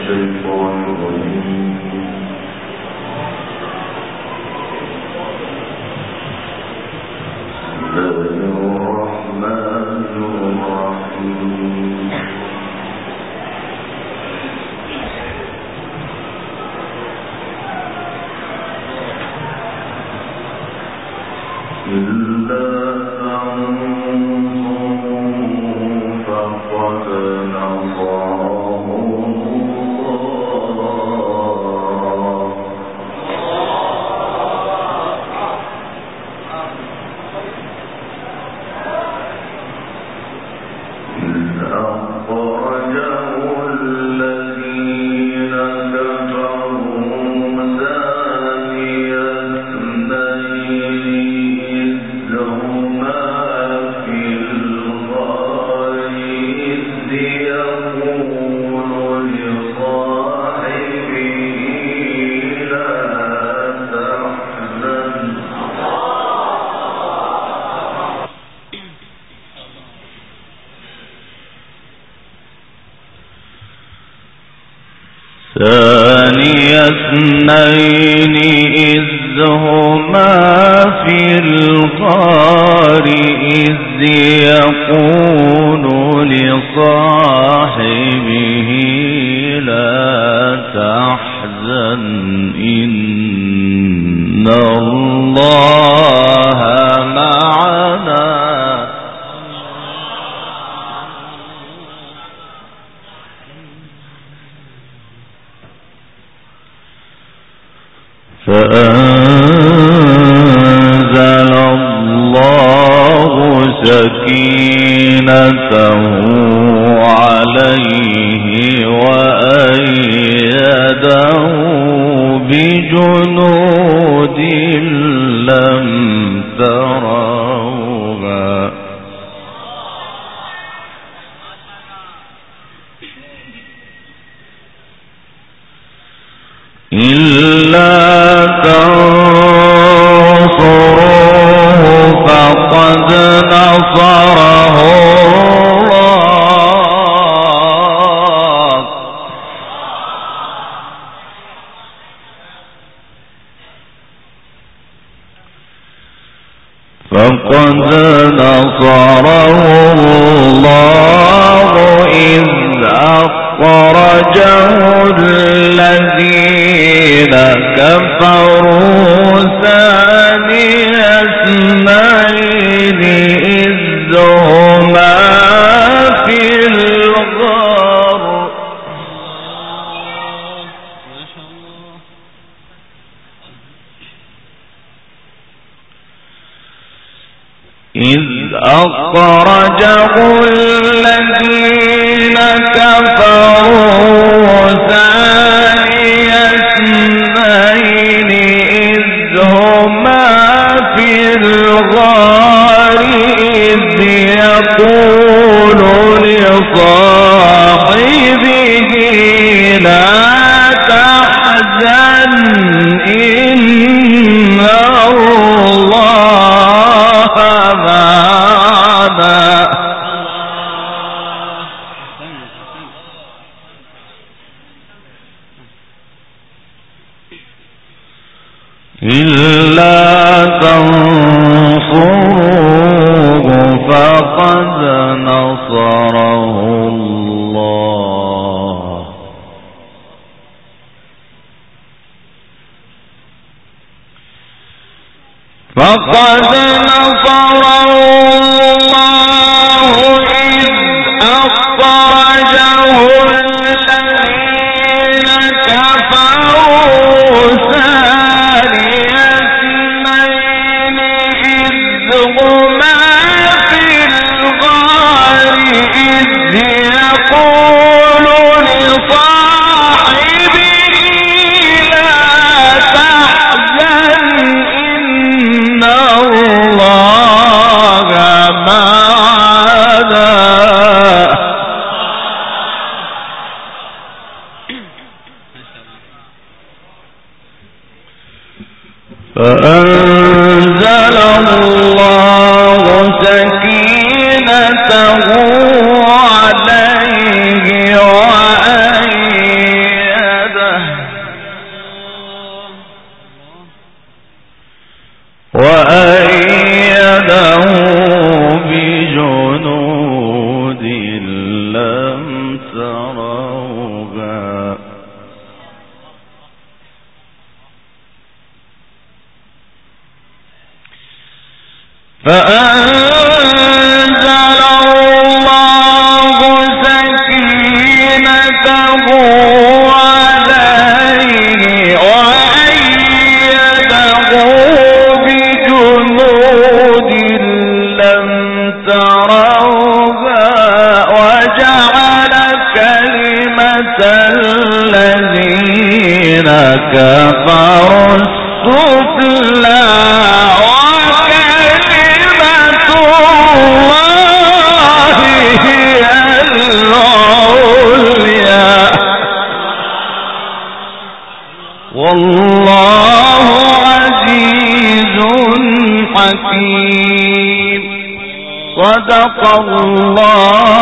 ثاني اثنين إذ هما في الغار إذ يقول لصاحبه لا تحزن إن الله معنا فأنزل الله سكينته عليه وأيده بجنود لم تروها إلا تنصروه فقد نصره الله إذ أخرجه الذين كفروا ثاني اثنين إذ هما في الغار إذ أخرجه الذين كفروا ثاني اثنين إذ هما في الغار إذ يقول لصاحبه لا تحزن إن الله معنا إلا تنصروه فقد نصره الله إذ أخرجه الذين كفروا ثاني اثنين إذ هما في الغار إذ يقول لصاحبه لا تحزن إن الله معنا فأنزل الله سكينته عليه وأيده فأنزل الله سكينته عليه وأيده بجنود لم تروها وجعل كلمة الذين كفروا السفلى وكلمة الله هي العليا والله عزيز حكيم. صدق الله